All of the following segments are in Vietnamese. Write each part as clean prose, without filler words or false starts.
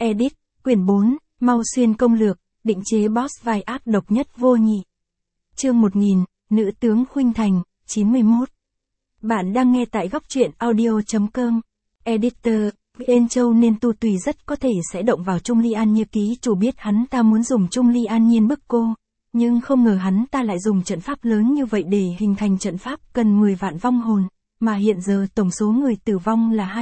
Edit, quyển 4, Mau Xuyên công lược, định chế boss vai ác độc nhất vô nhị. Chương 1000, Nữ tướng Khuynh Thành, 91. Bạn đang nghe tại góc truyện audio.com. Editor, Yên Châu nên Tu Tùy rất có thể sẽ động vào Trung Ly An Như ký chủ biết hắn ta muốn dùng Trung Ly An Nhiên bức cô. Nhưng không ngờ hắn ta lại dùng trận pháp lớn như vậy để hình thành trận pháp cần 10 vạn vong hồn, mà hiện giờ tổng số người tử vong là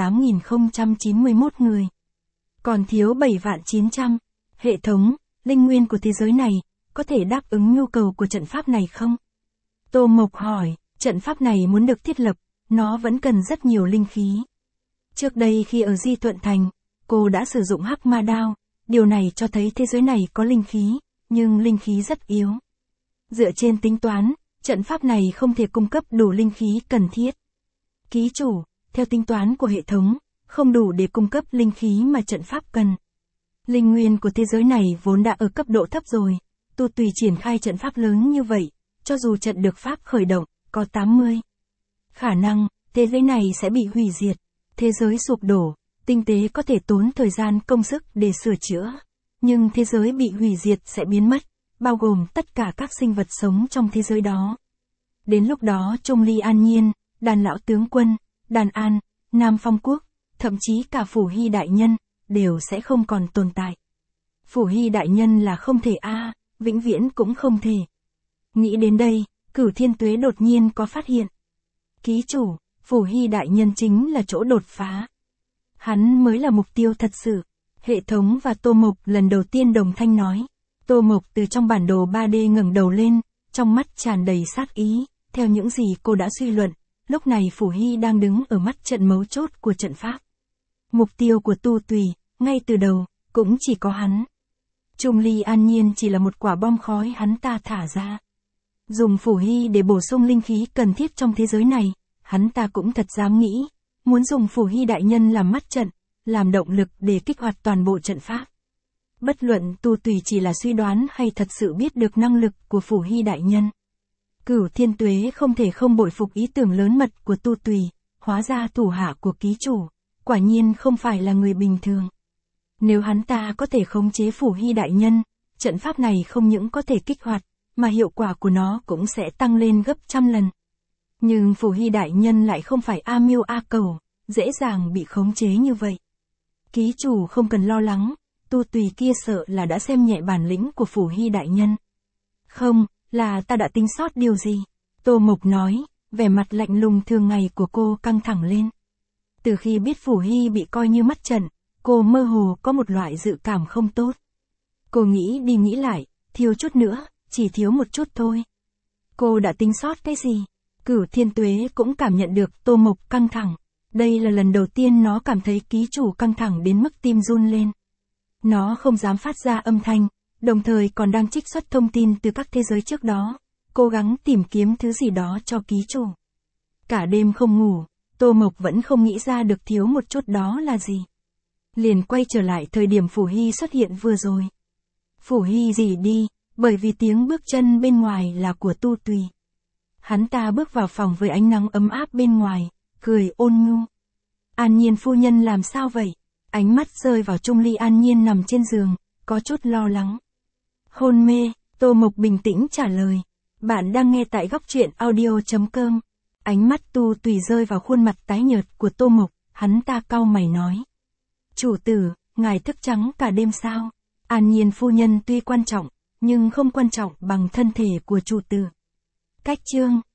2.8091 người. Còn thiếu 7.900. Hệ thống, linh nguyên của thế giới này, có thể đáp ứng nhu cầu của trận pháp này không? Tô Mộc hỏi, trận pháp này muốn được thiết lập, nó vẫn cần rất nhiều linh khí. Trước đây khi ở Di Thuận Thành, cô đã sử dụng hắc ma đao, điều này cho thấy thế giới này có linh khí, nhưng linh khí rất yếu. Dựa trên tính toán, trận pháp này không thể cung cấp đủ linh khí cần thiết. Ký chủ, theo tính toán của hệ thống, không đủ để cung cấp linh khí mà trận pháp cần. Linh nguyên của thế giới này vốn đã ở cấp độ thấp rồi, Tu Tùy triển khai trận pháp lớn như vậy, cho dù trận được pháp khởi động, có 80 khả năng, thế giới này sẽ bị hủy diệt. Thế giới sụp đổ, tinh tế có thể tốn thời gian công sức để sửa chữa. Nhưng thế giới bị hủy diệt sẽ biến mất, bao gồm tất cả các sinh vật sống trong thế giới đó. Đến lúc đó Trung Ly An Nhiên, đàn lão tướng quân, đàn An, Nam Phong Quốc, thậm chí cả Phủ Hy Đại Nhân, đều sẽ không còn tồn tại. Phủ Hy Đại Nhân là không thể vĩnh viễn cũng không thể. Nghĩ đến đây, Cửu Thiên Tuế đột nhiên có phát hiện. Ký chủ, Phủ Hy Đại Nhân chính là chỗ đột phá. Hắn mới là mục tiêu thật sự. Hệ thống và Tô Mộc lần đầu tiên đồng thanh nói. Tô Mộc từ trong bản đồ 3D ngẩng đầu lên, trong mắt tràn đầy sát ý. Theo những gì cô đã suy luận, lúc này Phủ Hy đang đứng ở mắt trận mấu chốt của trận pháp. Mục tiêu của Tu Tùy, ngay từ đầu, cũng chỉ có hắn. Trung Ly An Nhiên chỉ là một quả bom khói hắn ta thả ra. Dùng Phủ Hy để bổ sung linh khí cần thiết trong thế giới này, hắn ta cũng thật dám nghĩ, muốn dùng Phủ Hy Đại Nhân làm mắt trận, làm động lực để kích hoạt toàn bộ trận pháp. Bất luận Tu Tùy chỉ là suy đoán hay thật sự biết được năng lực của Phủ Hy Đại Nhân. Cửu Thiên Tuế không thể không bội phục ý tưởng lớn mật của Tu Tùy, hóa ra thủ hạ của ký chủ, quả nhiên không phải là người bình thường. Nếu hắn ta có thể khống chế Phủ Hy Đại Nhân, trận pháp này không những có thể kích hoạt, mà hiệu quả của nó cũng sẽ tăng lên gấp trăm lần. Nhưng Phủ Hy Đại Nhân lại không phải A Miêu A Cầu, dễ dàng bị khống chế như vậy. Ký chủ không cần lo lắng, Tu Tùy kia sợ là đã xem nhẹ bản lĩnh của Phủ Hy Đại Nhân. Không, là ta đã tính sót điều gì? Tô Mộc nói, vẻ mặt lạnh lùng thường ngày của cô căng thẳng lên. Từ khi biết Phủ Hy bị coi như mắt trận, cô mơ hồ có một loại dự cảm không tốt. Cô nghĩ đi nghĩ lại, thiếu chút nữa, chỉ thiếu một chút thôi. Cô đã tính sót cái gì? Cửu Thiên Tuế cũng cảm nhận được Tô Mộc căng thẳng. Đây là lần đầu tiên nó cảm thấy ký chủ căng thẳng đến mức tim run lên. Nó không dám phát ra âm thanh, đồng thời còn đang trích xuất thông tin từ các thế giới trước đó, cố gắng tìm kiếm thứ gì đó cho ký chủ. Cả đêm không ngủ, Tô Mộc vẫn không nghĩ ra được thiếu một chút đó là gì. Liền quay trở lại thời điểm Phủ Hy xuất hiện vừa rồi. Phủ Hy rỉ đi, bởi vì tiếng bước chân bên ngoài là của Tu Tùy. Hắn ta bước vào phòng với ánh nắng ấm áp bên ngoài, cười ôn nhu. An Nhiên phu nhân làm sao vậy? Ánh mắt rơi vào Trung Ly An Nhiên nằm trên giường, có chút lo lắng. Hôn mê, Tô Mộc bình tĩnh trả lời. Bạn đang nghe tại góc truyện audio.com. Ánh mắt Tu Tùy rơi vào khuôn mặt tái nhợt của Tô Mộc, hắn ta cau mày nói. Chủ tử, ngài thức trắng cả đêm sao? An Nhiên phu nhân tuy quan trọng, nhưng không quan trọng bằng thân thể của chủ tử. Cách chương.